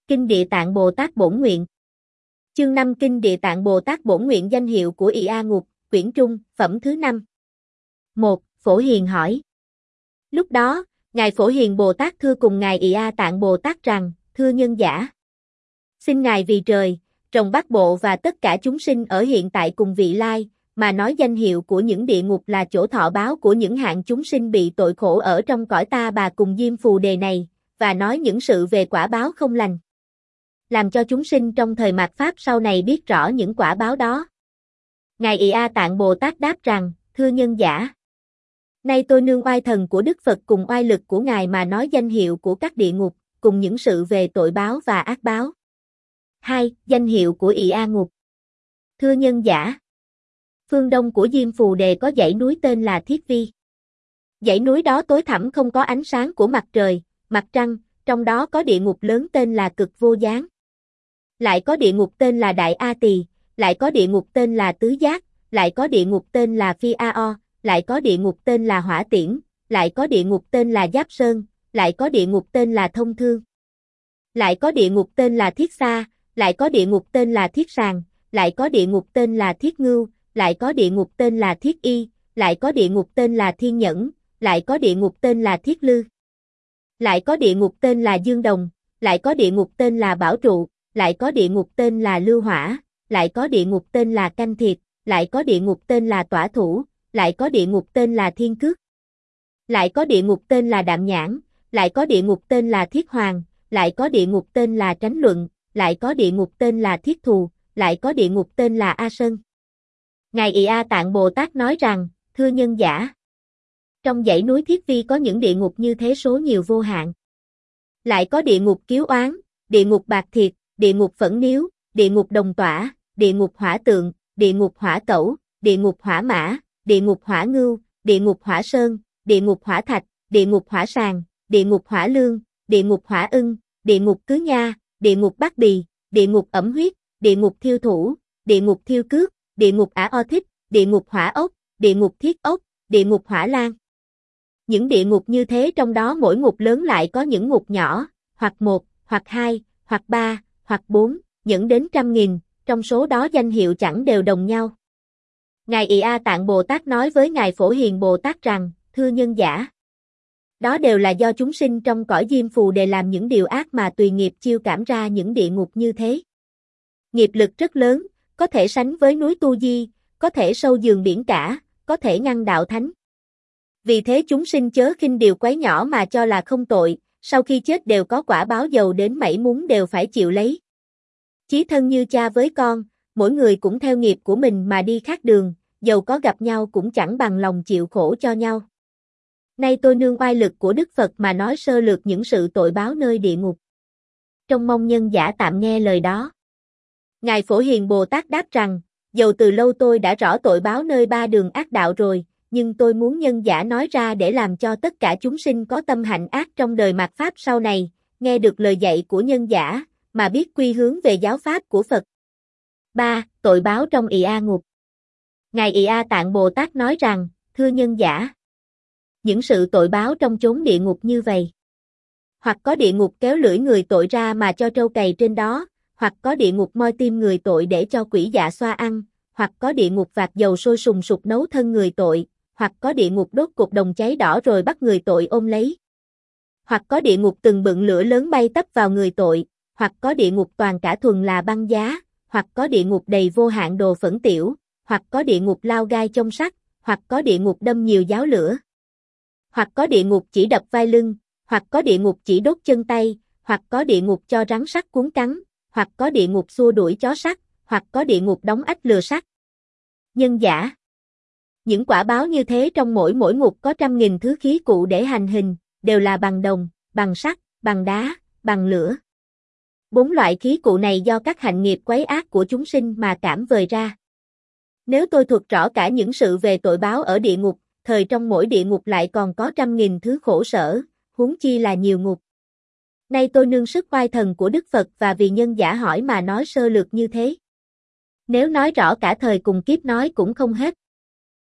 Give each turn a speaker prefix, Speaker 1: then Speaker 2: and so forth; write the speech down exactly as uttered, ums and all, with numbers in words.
Speaker 1: Kinh Địa Tạng Bồ Tát Bổn Nguyện. Chương năm Kinh Địa Tạng Bồ Tát Bổn Nguyện danh hiệu của ị a Ngục, quyển trung, phẩm thứ năm. một. Phổ Hiền hỏi. Lúc đó, Ngài Phổ Hiền Bồ Tát thưa cùng Ngài ị a Tạng Bồ Tát rằng, thưa nhân giả. Xin Ngài vì trời, rồng Bát Bộ và tất cả chúng sinh ở hiện tại cùng vị lai, mà nói danh hiệu của những địa ngục là chỗ thọ báo của những hạng chúng sinh bị tội khổ ở trong cõi Ta Bà cùng Diêm Phù Đề này, và nói những sự về quả báo không lành. Làm cho chúng sinh trong thời mạt Pháp sau này biết rõ những quả báo đó. Ngài ị a Tạng Bồ Tát đáp rằng, thưa nhân giả. Nay tôi nương oai thần của Đức Phật cùng oai lực của Ngài mà nói danh hiệu của các địa ngục, cùng những sự về tội báo và ác báo. hai. Danh hiệu của ị a Ngục. Thưa nhân giả. Phương đông của Diêm Phù Đề có dãy núi tên là Thiết Vi. Dãy núi đó tối thẳm không có ánh sáng của mặt trời, mặt trăng, trong đó có địa ngục lớn tên là Cực Vô Gián. Lại có địa ngục tên là Đại A Tỳ, lại có địa ngục tên là Tứ Giác, lại có địa ngục tên là Phi A O, lại có địa ngục tên là Hỏa Tiễn, lại có địa ngục tên là Giáp Sơn, lại có địa ngục tên là Thông Thương. Lại có địa ngục tên là Thiết Xa, lại có địa ngục tên là Thiết Sàng, lại có địa ngục tên là Thiết Ngưu, lại có địa ngục tên là Thiết Y, lại có địa ngục tên là Thiên Nhẫn, lại có địa ngục tên là Thiết Lư. Lại có địa ngục tên là Dương Đồng, lại có địa ngục tên là Bảo Trụ, lại có địa ngục tên là Lưu Hỏa, lại có địa ngục tên là Canh Thiệt, lại có địa ngục tên là Tỏa Thủ, lại có địa ngục tên là Thiên Cước. Lại có địa ngục tên là Đạm Nhãn, lại có địa ngục tên là Thiết Hoàng, lại có địa ngục tên là Tránh Luận, lại có địa ngục tên là Thiết Thù, lại có địa ngục tên là A Sơn. Ngài ị a Tạng Bồ Tát nói rằng, thưa nhân giả. Trong dãy núi Thiết Vi có những địa ngục như thế số nhiều vô hạn. Lại có địa ngục Kiếu Oán, địa ngục Bạc Thiệt, địa ngục Phẫn Niếu, địa ngục Đồng Tỏa, địa ngục Hỏa Tượng, địa ngục Hỏa Cẩu, địa ngục Hỏa Mã, địa ngục Hỏa Ngưu, địa ngục Hỏa Sơn, địa ngục Hỏa Thạch, địa ngục Hỏa Sàng, địa ngục Hỏa Lương, địa ngục Hỏa Ưng, địa ngục Cứ Nha, địa ngục Bát Bì, địa ngục Ẩm Huyết, địa ngục Thiêu Thủ, địa ngục Thiêu Cước, địa ngục Ả O Thích, địa ngục Hỏa Ốc, địa ngục Thiết Ốc, địa ngục Hỏa Lan. Những địa ngục như thế trong đó mỗi ngục lớn lại có những ngục nhỏ, hoặc một, hoặc hai, hoặc ba, hoặc bốn, dẫn đến trăm nghìn, trong số đó danh hiệu chẳng đều đồng nhau. Ngài ị a Tạng Bồ Tát nói với Ngài Phổ Hiền Bồ Tát rằng, thưa nhân giả. Đó đều là do chúng sinh trong cõi Diêm Phù Đề làm những điều ác mà tùy nghiệp chiêu cảm ra những địa ngục như thế. Nghiệp lực rất lớn, có thể sánh với núi Tu Di, có thể sâu giường biển cả, có thể ngăn đạo thánh. Vì thế chúng sinh chớ khinh điều quấy nhỏ mà cho là không tội, sau khi chết đều có quả báo giàu đến mảy muốn đều phải chịu lấy. Chí thân như cha với con, mỗi người cũng theo nghiệp của mình mà đi khác đường, dầu có gặp nhau cũng chẳng bằng lòng chịu khổ cho nhau. Nay tôi nương oai lực của Đức Phật mà nói sơ lược những sự tội báo nơi địa ngục. Trông mong nhân giả tạm nghe lời đó. Ngài Phổ Hiền Bồ Tát đáp rằng, dầu từ lâu tôi đã rõ tội báo nơi ba đường ác đạo rồi, nhưng tôi muốn nhân giả nói ra để làm cho tất cả chúng sinh có tâm hạnh ác trong đời mạt Pháp sau này, nghe được lời dạy của nhân giả, mà biết quy hướng về giáo Pháp của Phật. ba. Tội báo trong ị a Ngục. Ngài ị a Tạng Bồ Tát nói rằng, thưa nhân giả. Những sự tội báo trong chốn địa ngục như vậy. Hoặc có địa ngục kéo lưỡi người tội ra mà cho trâu cày trên đó, hoặc có địa ngục moi tim người tội để cho quỷ dạ xoa ăn, hoặc có địa ngục vạc dầu sôi sùng sục nấu thân người tội, hoặc có địa ngục đốt cục đồng cháy đỏ rồi bắt người tội ôm lấy. Hoặc có địa ngục từng bựng lửa lớn bay tấp vào người tội, hoặc có địa ngục toàn cả thuần là băng giá, hoặc có địa ngục đầy vô hạn đồ phẫn tiểu, hoặc có địa ngục lao gai trong sắt, hoặc có địa ngục đâm nhiều giáo lửa. Hoặc có địa ngục chỉ đập vai lưng, hoặc có địa ngục chỉ đốt chân tay, hoặc có địa ngục cho rắn sắt cuốn cắn, hoặc có địa ngục xua đuổi chó sắt, hoặc có địa ngục đóng ách lừa sắt. Nhân giả. Những quả báo như thế trong mỗi mỗi ngục có trăm nghìn thứ khí cụ để hành hình, đều là bằng đồng, bằng sắt, bằng đá, bằng lửa. Bốn loại khí cụ này do các hạnh nghiệp quấy ác của chúng sinh mà cảm vời ra. Nếu tôi thuật rõ cả những sự về tội báo ở địa ngục, thời trong mỗi địa ngục lại còn có trăm nghìn thứ khổ sở, huống chi là nhiều ngục. Nay tôi nương sức oai thần của Đức Phật và vì nhân giả hỏi mà nói sơ lược như thế. Nếu nói rõ cả thời cùng kiếp nói cũng không hết,